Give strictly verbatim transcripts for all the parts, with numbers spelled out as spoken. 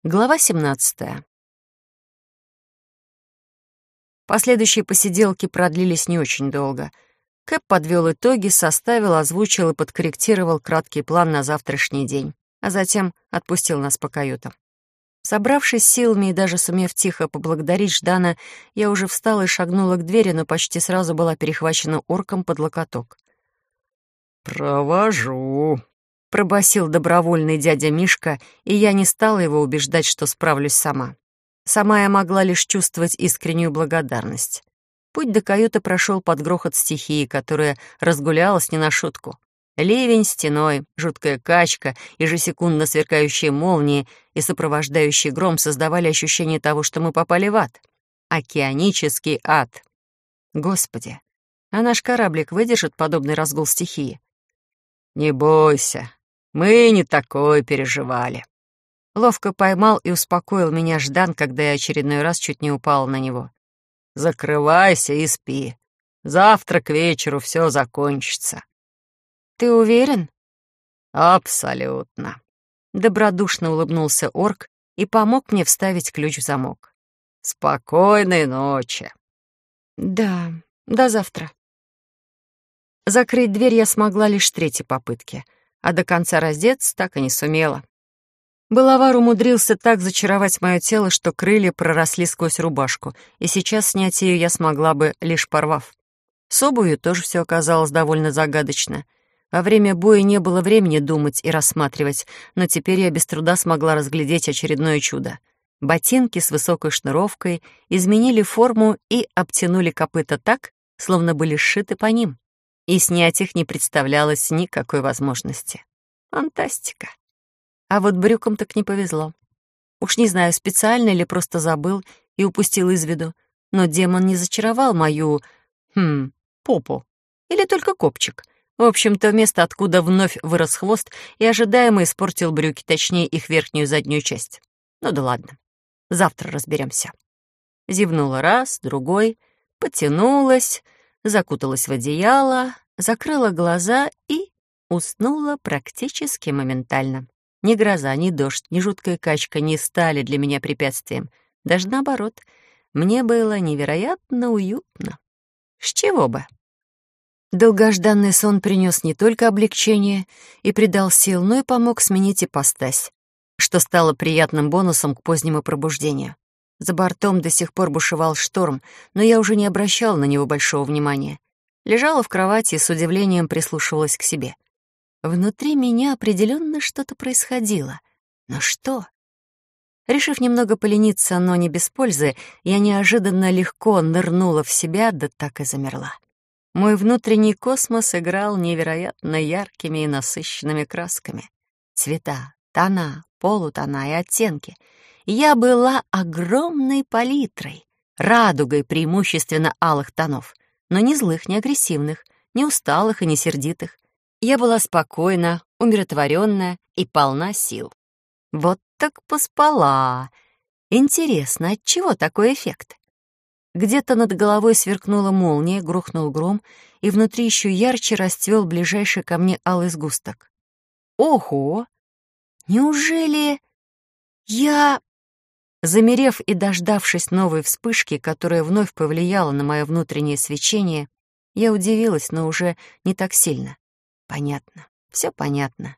Глава семнадцатая. Последующие посиделки продлились не очень долго. Кэп подвел итоги, составил, озвучил и подкорректировал краткий план на завтрашний день, а затем отпустил нас по каютам. Собравшись силами и даже сумев тихо поблагодарить Ждана, я уже встала и шагнула к двери, но почти сразу была перехвачена орком под локоток. «Провожу», — пробасил добровольный дядя Мишка, и я не стала его убеждать, что справлюсь сама. Сама я могла лишь чувствовать искреннюю благодарность. Путь до каюты прошел под грохот стихии, которая разгулялась не на шутку. Ливень стеной, жуткая качка, ежесекундно сверкающие молнии и сопровождающий гром создавали ощущение того, что мы попали в ад. Океанический ад. Господи, а наш кораблик выдержит подобный разгул стихии? «Не бойся, мы не такое переживали». Ловко поймал и успокоил меня Ждан, когда я очередной раз чуть не упала на него. «Закрывайся и спи. Завтра к вечеру все закончится». «Ты уверен?» «Абсолютно». Добродушно улыбнулся орк и помог мне вставить ключ в замок. «Спокойной ночи». «Да, до завтра». Закрыть дверь я смогла лишь с третьей попытки, а до конца раздеться так и не сумела. Былавар умудрился так зачаровать мое тело, что крылья проросли сквозь рубашку, и сейчас снять ее я смогла бы, лишь порвав. С обувью тоже все оказалось довольно загадочно. Во время боя не было времени думать и рассматривать, но теперь я без труда смогла разглядеть очередное чудо. Ботинки с высокой шнуровкой изменили форму и обтянули копыта так, словно были сшиты по ним. И снять их не представлялось никакой возможности. Фантастика. А вот брюкам так не повезло. Уж не знаю, специально или просто забыл и упустил из виду, но демон не зачаровал мою... Хм, попу. Или только копчик. В общем-то, место, откуда вновь вырос хвост, и ожидаемо испортил брюки, точнее, их верхнюю и заднюю часть. Ну да ладно, завтра разберемся. Зевнула раз, другой, потянулась, закуталась в одеяло, закрыла глаза и уснула практически моментально. Ни гроза, ни дождь, ни жуткая качка не стали для меня препятствием. Даже наоборот, мне было невероятно уютно. С чего бы? Долгожданный сон принес не только облегчение и придал сил, но и помог сменить ипостась, что стало приятным бонусом к позднему пробуждению. За бортом до сих пор бушевал шторм, но я уже не обращала на него большого внимания. Лежала в кровати и с удивлением прислушивалась к себе. Внутри меня определенно что-то происходило. Но что? Решив немного полениться, но не без пользы, я неожиданно легко нырнула в себя, да так и замерла. Мой внутренний космос играл невероятно яркими и насыщенными красками. Цвета, тона, полутона и оттенки. Я была огромной палитрой, радугой преимущественно алых тонов, но не злых, не агрессивных, не усталых и не сердитых. Я была спокойна, умиротворенная и полна сил. Вот так поспала. Интересно, отчего такой эффект? Где-то над головой сверкнула молния, грохнул гром, и внутри еще ярче расцвел ближайший ко мне алый сгусток. Ого! Неужели я... Замерев и дождавшись новой вспышки, которая вновь повлияла на мое внутреннее свечение, я удивилась, но уже не так сильно. Понятно, все понятно.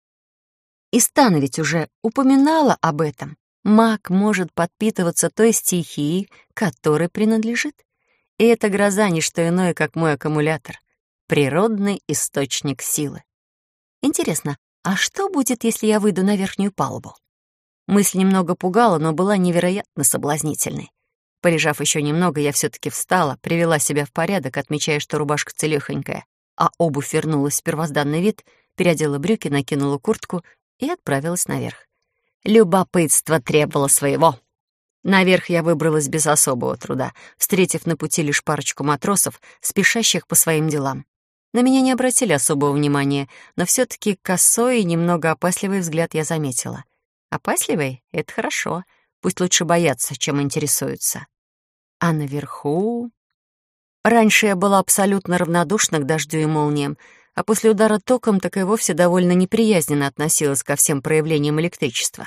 И Стана ведь уже упоминала об этом. Маг может подпитываться той стихией, которой принадлежит. И эта гроза — не что иное, как мой аккумулятор, природный источник силы. Интересно, а что будет, если я выйду на верхнюю палубу? Мысль немного пугала, но была невероятно соблазнительной. Полежав еще немного, я все-таки встала, привела себя в порядок, отмечая, что рубашка целехонькая, а обувь вернулась в первозданный вид, переодела брюки, накинула куртку и отправилась наверх. Любопытство требовало своего. Наверх я выбралась без особого труда, встретив на пути лишь парочку матросов, спешащих по своим делам. На меня не обратили особого внимания, но все-таки косой и немного опасливый взгляд я заметила. Опасливый — это хорошо, пусть лучше боятся, чем интересуются. А наверху... Раньше я была абсолютно равнодушна к дождю и молниям, а после удара током так и вовсе довольно неприязненно относилась ко всем проявлениям электричества.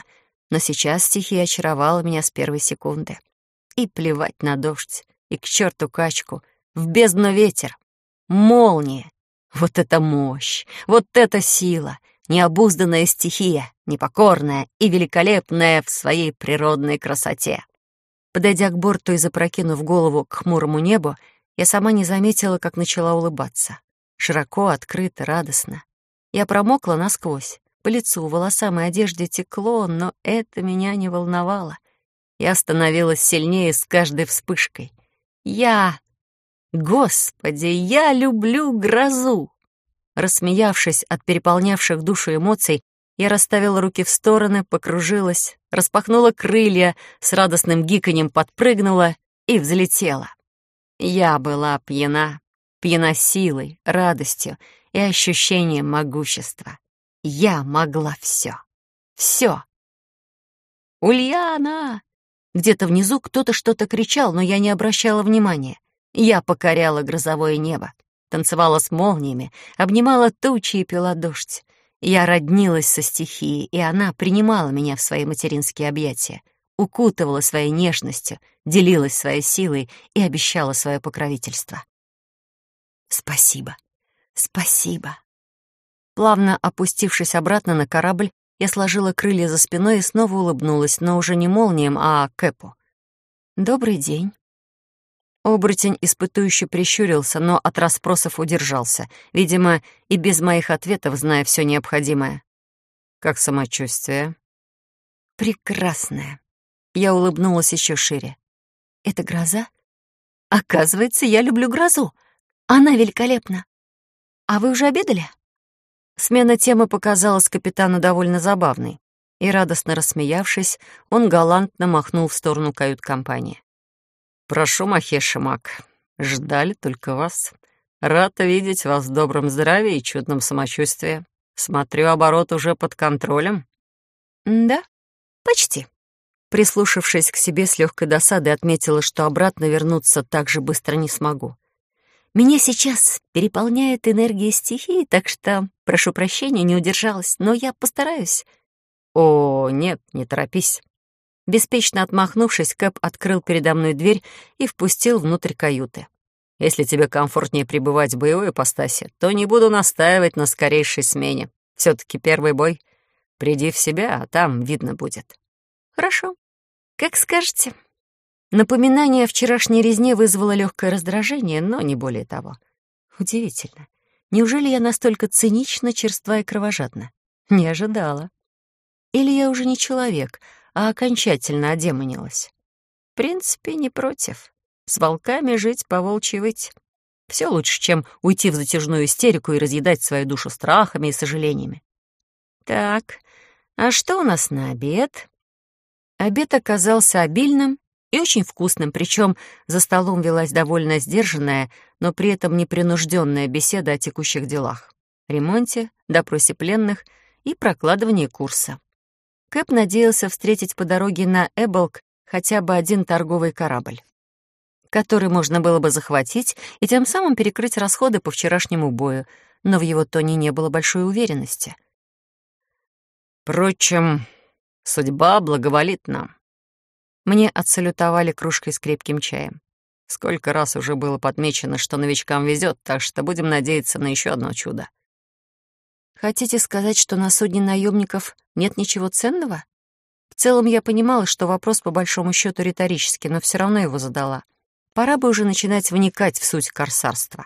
Но сейчас стихия очаровала меня с первой секунды. И плевать на дождь, и к черту качку, в бездну ветер, молния. Вот это мощь, вот это сила, необузданная стихия, непокорная и великолепная в своей природной красоте. Подойдя к борту и запрокинув голову к хмурому небу, я сама не заметила, как начала улыбаться. Широко, открыто, радостно. Я промокла насквозь. По лицу, волосам и одежде текло, но это меня не волновало. Я становилась сильнее с каждой вспышкой. Я... Господи, я люблю грозу! Рассмеявшись от переполнявших душу эмоций, я расставила руки в стороны, покружилась, распахнула крылья, с радостным гиканьем подпрыгнула и взлетела. Я была пьяна, пьяна силой, радостью и ощущением могущества. Я могла все. Все. «Ульяна!» Где-то внизу кто-то что-то кричал, но я не обращала внимания. Я покоряла грозовое небо, танцевала с молниями, обнимала тучи и пила дождь. Я роднилась со стихией, и она принимала меня в свои материнские объятия, укутывала своей нежностью, делилась своей силой и обещала свое покровительство. «Спасибо, спасибо». Плавно опустившись обратно на корабль, я сложила крылья за спиной и снова улыбнулась, но уже не молниям, а Кэпу. «Добрый день». Оборотень испытующе прищурился, но от расспросов удержался, видимо, и без моих ответов, зная все необходимое. «Как самочувствие?» «Прекрасное». Я улыбнулась еще шире. «Это гроза? Оказывается, я люблю грозу. Она великолепна. А вы уже обедали?» Смена темы показалась капитану довольно забавной, и, радостно рассмеявшись, он галантно махнул в сторону кают-компании. «Прошу, Махеш и Мак, ждали только вас. Рад видеть вас в добром здравии и чудном самочувствии. Смотрю, оборот уже под контролем». «Да, почти». Прислушавшись к себе с легкой досадой, отметила, что обратно вернуться так же быстро не смогу. Меня сейчас переполняет энергия стихии, так что, прошу прощения, не удержалась, но я постараюсь. О, нет, не торопись. Беспечно отмахнувшись, Кэп открыл передо мной дверь и впустил внутрь каюты. Если тебе комфортнее пребывать в боевой ипостаси, то не буду настаивать на скорейшей смене. Все-таки первый бой. Приди в себя, а там видно будет. Хорошо, как скажете. Напоминание о вчерашней резне вызвало легкое раздражение, но не более того. Удивительно. Неужели я настолько цинично, черства и кровожадна? Не ожидала. Или я уже не человек, а окончательно одемонилась? В принципе, не против. С волками жить, по волчьи выть. Все лучше, чем уйти в затяжную истерику и разъедать свою душу страхами и сожалениями. Так, а что у нас на обед? Обед оказался обильным и очень вкусным, причем за столом велась довольно сдержанная, но при этом непринужденная беседа о текущих делах, ремонте, допросе пленных и прокладывании курса. Кэп надеялся встретить по дороге на Эболк хотя бы один торговый корабль, который можно было бы захватить и тем самым перекрыть расходы по вчерашнему бою, но в его тоне не было большой уверенности. «Впрочем, судьба благоволит нам». Мне отсалютовали кружкой с крепким чаем. Сколько раз уже было подмечено, что новичкам везет, так что будем надеяться на еще одно чудо. Хотите сказать, что на судне наемников нет ничего ценного? В целом я понимала, что вопрос по большому счету риторический, но все равно его задала. Пора бы уже начинать вникать в суть корсарства.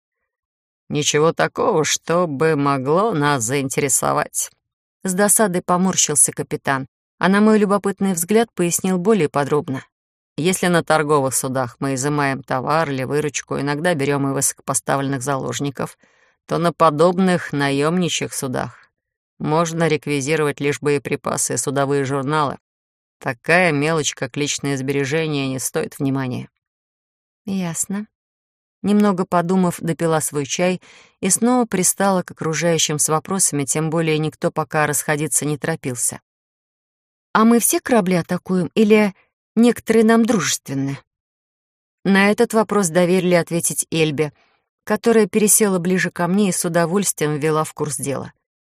Ничего такого, что бы могло нас заинтересовать. С досадой поморщился капитан, а на мой любопытный взгляд пояснил более подробно. Если на торговых судах мы изымаем товар или выручку, иногда берем и высокопоставленных заложников, то на подобных наемничьих судах можно реквизировать лишь боеприпасы и судовые журналы. Такая мелочь, как личные сбережения, не стоит внимания. Ясно. Немного подумав, допила свой чай и снова пристала к окружающим с вопросами, тем более никто пока расходиться не торопился. «А мы все корабли атакуем или некоторые нам дружественны?» На этот вопрос доверили ответить Эльбе, которая пересела ближе ко мне и с удовольствием ввела в курс дела.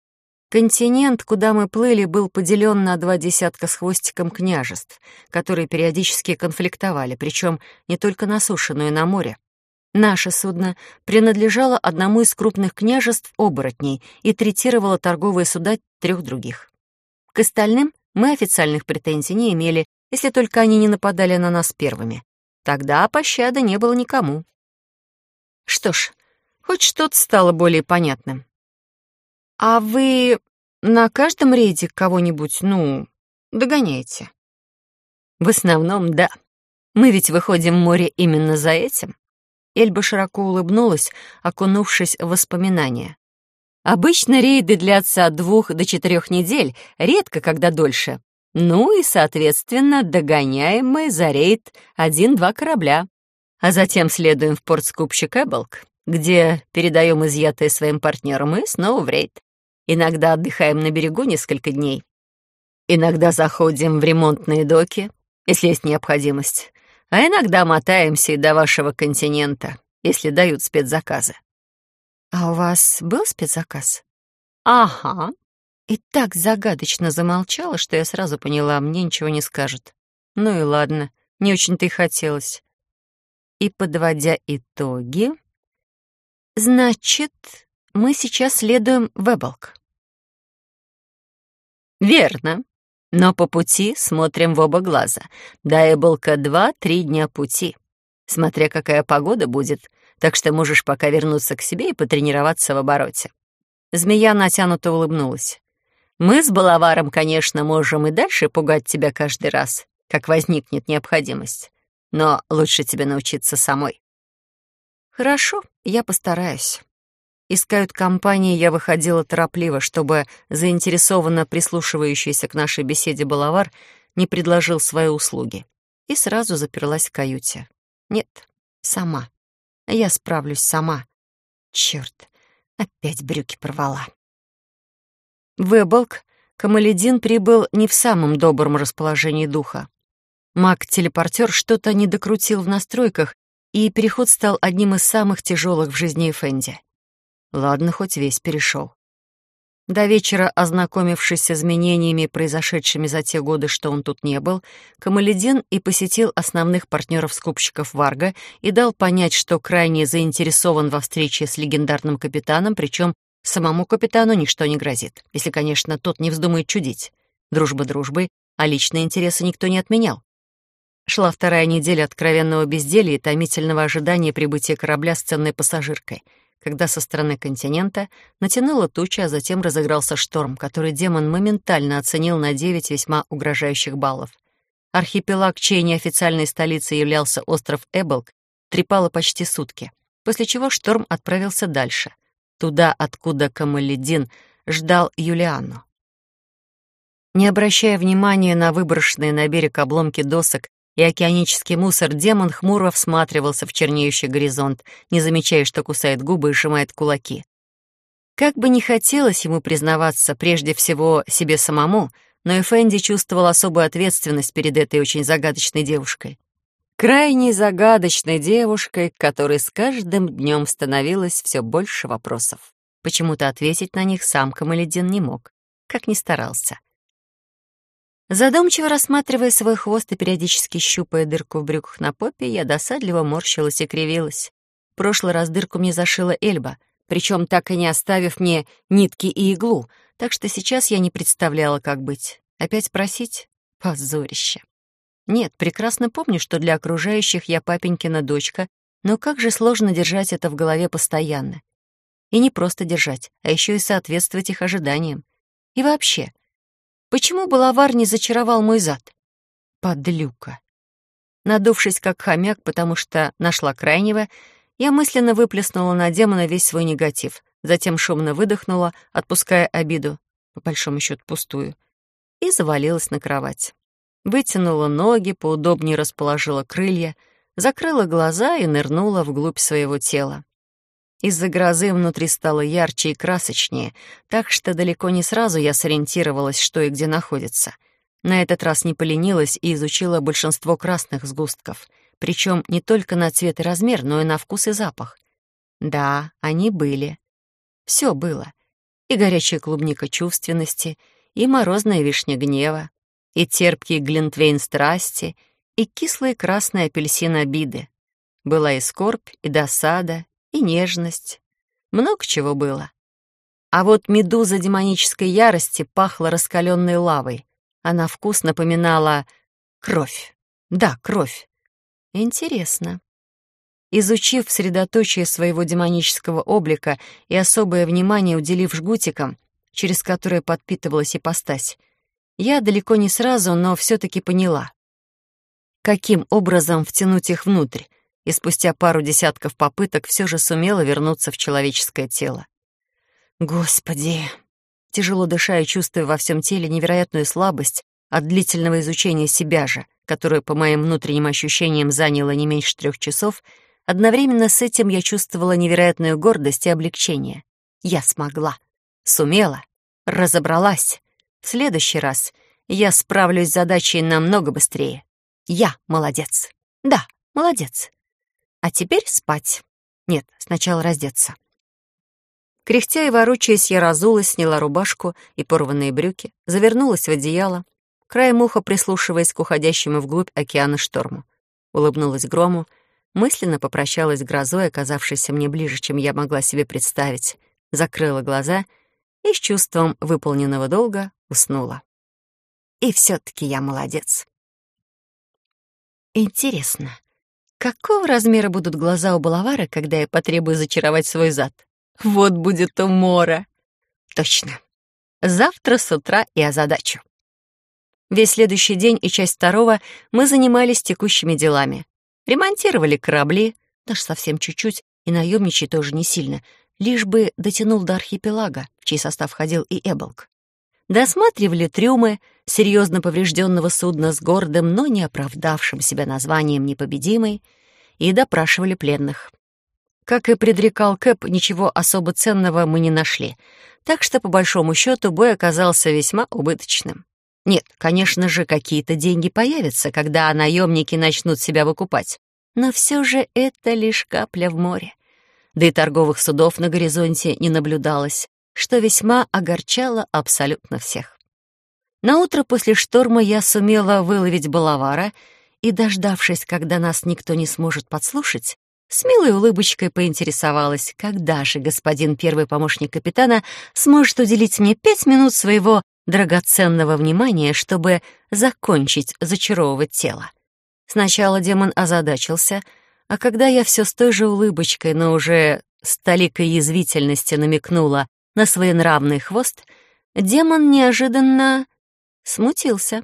Континент, куда мы плыли, был поделен на два десятка с хвостиком княжеств, которые периодически конфликтовали, причем не только на суше, но и на море. Наше судно принадлежало одному из крупных княжеств оборотней и третировало торговые суда трех других. К остальным мы официальных претензий не имели, если только они не нападали на нас первыми. Тогда пощады не было никому. Что ж, хоть что-то стало более понятным. «А вы на каждом рейде кого-нибудь, ну, догоняете?» «В основном, да. Мы ведь выходим в море именно за этим». Эльба широко улыбнулась, окунувшись в воспоминания. «Обычно рейды длятся от двух до четырех недель, редко когда дольше. Ну и, соответственно, догоняем мы за рейд один-два корабля. А затем следуем в порт скупщик Эболк, где передаем изъятые своим партнерам и снова в рейд. Иногда отдыхаем на берегу несколько дней. Иногда заходим в ремонтные доки, если есть необходимость. А иногда мотаемся и до вашего континента, если дают спецзаказы». «А у вас был спецзаказ?» «Ага». И так загадочно замолчала, что я сразу поняла, мне ничего не скажет. Ну и ладно, не очень-то и хотелось. И, подводя итоги... «Значит, мы сейчас следуем в Эболк». «Верно. Но по пути смотрим в оба глаза. До Эболка два-три дня пути, смотря какая погода будет, так что можешь пока вернуться к себе и потренироваться в обороте». Змея натянуто улыбнулась. «Мы с Балаваром, конечно, можем и дальше пугать тебя каждый раз, как возникнет необходимость, но лучше тебе научиться самой». «Хорошо, я постараюсь». Из кают-компании я выходила торопливо, чтобы заинтересованно прислушивающийся к нашей беседе Балавар не предложил свои услуги, и сразу заперлась в каюте. Нет, сама. Я справлюсь сама. Чёрт, опять брюки порвала. В Эболк Камаледин прибыл не в самом добром расположении духа. Маг-телепортер что-то не докрутил в настройках, и переход стал одним из самых тяжелых в жизни Эфенди. Ладно, хоть весь перешел. До вечера, ознакомившись с изменениями, произошедшими за те годы, что он тут не был, Камаледин и посетил основных партнеров-скупщиков Варга и дал понять, что крайне заинтересован во встрече с легендарным капитаном, причем самому капитану ничто не грозит, если, конечно, тот не вздумает чудить. Дружба дружбой, а личные интересы никто не отменял. Шла вторая неделя откровенного безделья и томительного ожидания прибытия корабля с ценной пассажиркой, когда со стороны континента натянула туча, а затем разыгрался шторм, который демон моментально оценил на девять весьма угрожающих баллов. Архипелаг, чьей неофициальной столицей являлся остров Эболк, трепало почти сутки, после чего шторм отправился дальше, туда, откуда Камаледин ждал Юлиану. Не обращая внимания на выброшенные на берег обломки досок и океанический мусор, демон хмуро всматривался в чернеющий горизонт, не замечая, что кусает губы и сжимает кулаки. Как бы не хотелось ему признаваться прежде всего себе самому, но Эфенди чувствовал особую ответственность перед этой очень загадочной девушкой. Крайне загадочной девушкой, которой с каждым днем становилось все больше вопросов. Почему-то ответить на них сам Камаледин не мог, как ни старался. Задумчиво рассматривая свой хвост и периодически щупая дырку в брюках на попе, я досадливо морщилась и кривилась. В прошлый раз дырку мне зашила Эльба, причем так и не оставив мне нитки и иглу, так что сейчас я не представляла, как быть. Опять просить? Позорище. Нет, прекрасно помню, что для окружающих я папенькина дочка, но как же сложно держать это в голове постоянно. И не просто держать, а еще и соответствовать их ожиданиям. И вообще, почему Балавар не зачаровал мой зад? Подлюка. Надувшись как хомяк, потому что нашла крайнего, я мысленно выплеснула на демона весь свой негатив, затем шумно выдохнула, отпуская обиду, по большому счету пустую, и завалилась на кровать. Вытянула ноги, поудобнее расположила крылья, закрыла глаза и нырнула вглубь своего тела. Из-за грозы внутри стало ярче и красочнее, так что далеко не сразу я сориентировалась, что и где находится. На этот раз не поленилась и изучила большинство красных сгустков, причем не только на цвет и размер, но и на вкус и запах. Да, они были. Все было. и горячая клубника чувственности, и морозная вишня гнева, и терпкий глинтвейн страсти, и кислый красный апельсин обиды. Была и скорбь, и досада, и нежность. Много чего было. А вот медуза демонической ярости пахла раскаленной лавой, а на вкус напоминала кровь. Да, кровь. Интересно. Изучив средоточие своего демонического облика и особое внимание уделив жгутикам, через которые подпитывалась ипостась, я далеко не сразу, но все-таки поняла, каким образом втянуть их внутрь, и спустя пару десятков попыток все же сумела вернуться в человеческое тело. Господи! Тяжело дыша и чувствуя во всем теле невероятную слабость от длительного изучения себя же, которое, по моим внутренним ощущениям, заняло не меньше трех часов, одновременно с этим я чувствовала невероятную гордость и облегчение. Я смогла, сумела, разобралась. В следующий раз я справлюсь с задачей намного быстрее. Я молодец. Да, молодец. А теперь спать. Нет, сначала раздеться. Кряхтя и ворочаясь, я разулась, сняла рубашку и порванные брюки, завернулась в одеяло, краем уха прислушиваясь к уходящему вглубь океана шторму. Улыбнулась грому, мысленно попрощалась с грозой, оказавшейся мне ближе, чем я могла себе представить, закрыла глаза и с чувством выполненного долга уснула. И все-таки я молодец. Интересно, какого размера будут глаза у Балавара, когда я потребую зачаровать свой зад? Вот будет умора. Точно. Завтра с утра и озадачу. Весь следующий день и часть второго мы занимались текущими делами. Ремонтировали корабли, даже совсем чуть-чуть, и наемничий тоже не сильно, лишь бы дотянул до архипелага, в чей состав входил и Эболк. Досматривали трюмы серьезно поврежденного судна с гордым, но не оправдавшим себя названием «Непобедимый», и допрашивали пленных. Как и предрекал Кэп, ничего особо ценного мы не нашли, так что, по большому счету, бой оказался весьма убыточным. Нет, конечно же, какие-то деньги появятся, когда наемники начнут себя выкупать, но все же это лишь капля в море. Да и торговых судов на горизонте не наблюдалось, что весьма огорчало абсолютно всех. Наутро после шторма я сумела выловить Балавара и, дождавшись, когда нас никто не сможет подслушать, с милой улыбочкой поинтересовалась, когда же господин первый помощник капитана сможет уделить мне пять минут своего драгоценного внимания, чтобы закончить зачаровывать тело. Сначала демон озадачился, а когда я все с той же улыбочкой, но уже с толикой язвительности намекнула на своенравный хвост, демон неожиданно смутился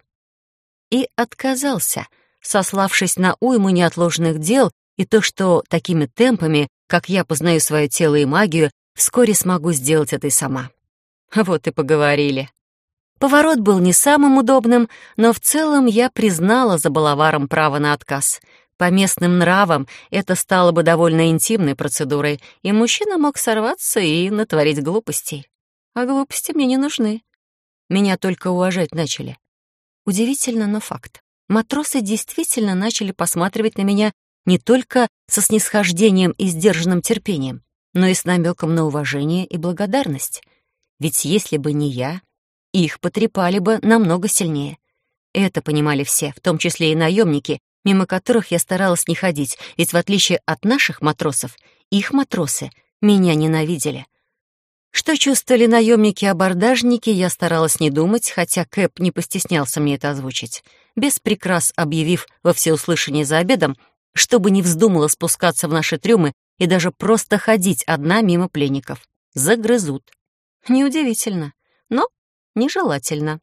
и отказался, сославшись на уйму неотложных дел и то, что такими темпами, как я познаю свое тело и магию, вскоре смогу сделать это и сама. Вот и поговорили. Поворот был не самым удобным, но в целом я признала за Балаваром право на отказ. По местным нравам это стало бы довольно интимной процедурой, и мужчина мог сорваться и натворить глупостей. А глупости мне не нужны. Меня только уважать начали. Удивительно, но факт. Матросы действительно начали посматривать на меня не только со снисхождением и сдержанным терпением, но и с намеком на уважение и благодарность. Ведь если бы не я, их потрепали бы намного сильнее. Это понимали все, в том числе и наемники, мимо которых я старалась не ходить, ведь в отличие от наших матросов, их матросы меня ненавидели. Что чувствовали наемники-абордажники, я старалась не думать, хотя Кэп не постеснялся мне это озвучить, без прикрас объявив во всеуслышание за обедом, чтобы не вздумала спускаться в наши трюмы и даже просто ходить одна мимо пленников. Загрызут. Неудивительно, но нежелательно.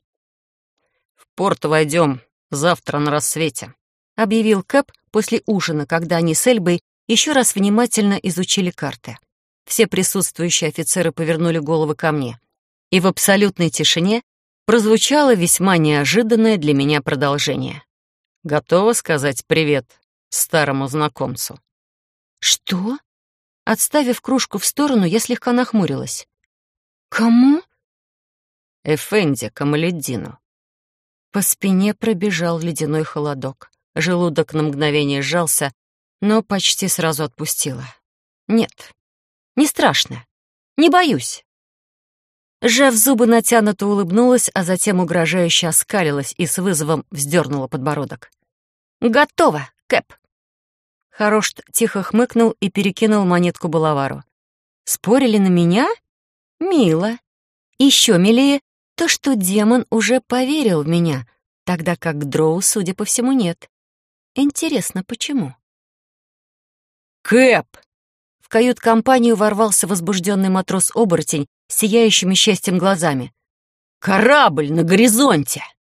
«В порт войдем завтра на рассвете», — объявил Кэп после ужина, когда они с Эльбой еще раз внимательно изучили карты. Все присутствующие офицеры повернули головы ко мне, и в абсолютной тишине прозвучало весьма неожиданное для меня продолжение. «Готова сказать привет старому знакомцу?» «Что?» Отставив кружку в сторону, я слегка нахмурилась. «Кому?» «Эфенди Камаледдину». По спине пробежал ледяной холодок. Желудок на мгновение сжался, но почти сразу отпустило. «Нет, не страшно. Не боюсь. Сжав зубы, натянуто улыбнулась, а затем угрожающе оскалилась и с вызовом вздернула подбородок. «Готово, Кэп!» Харошт тихо хмыкнул и перекинул монетку Балавару. «Спорили на меня? Мило. Еще милее то, что демон уже поверил в меня, тогда как Дроу, судя по всему, нет. Интересно, почему?» «Кэп!» В кают-компанию ворвался возбужденный матрос-оборотень с сияющими счастьем глазами. «Корабль на горизонте!»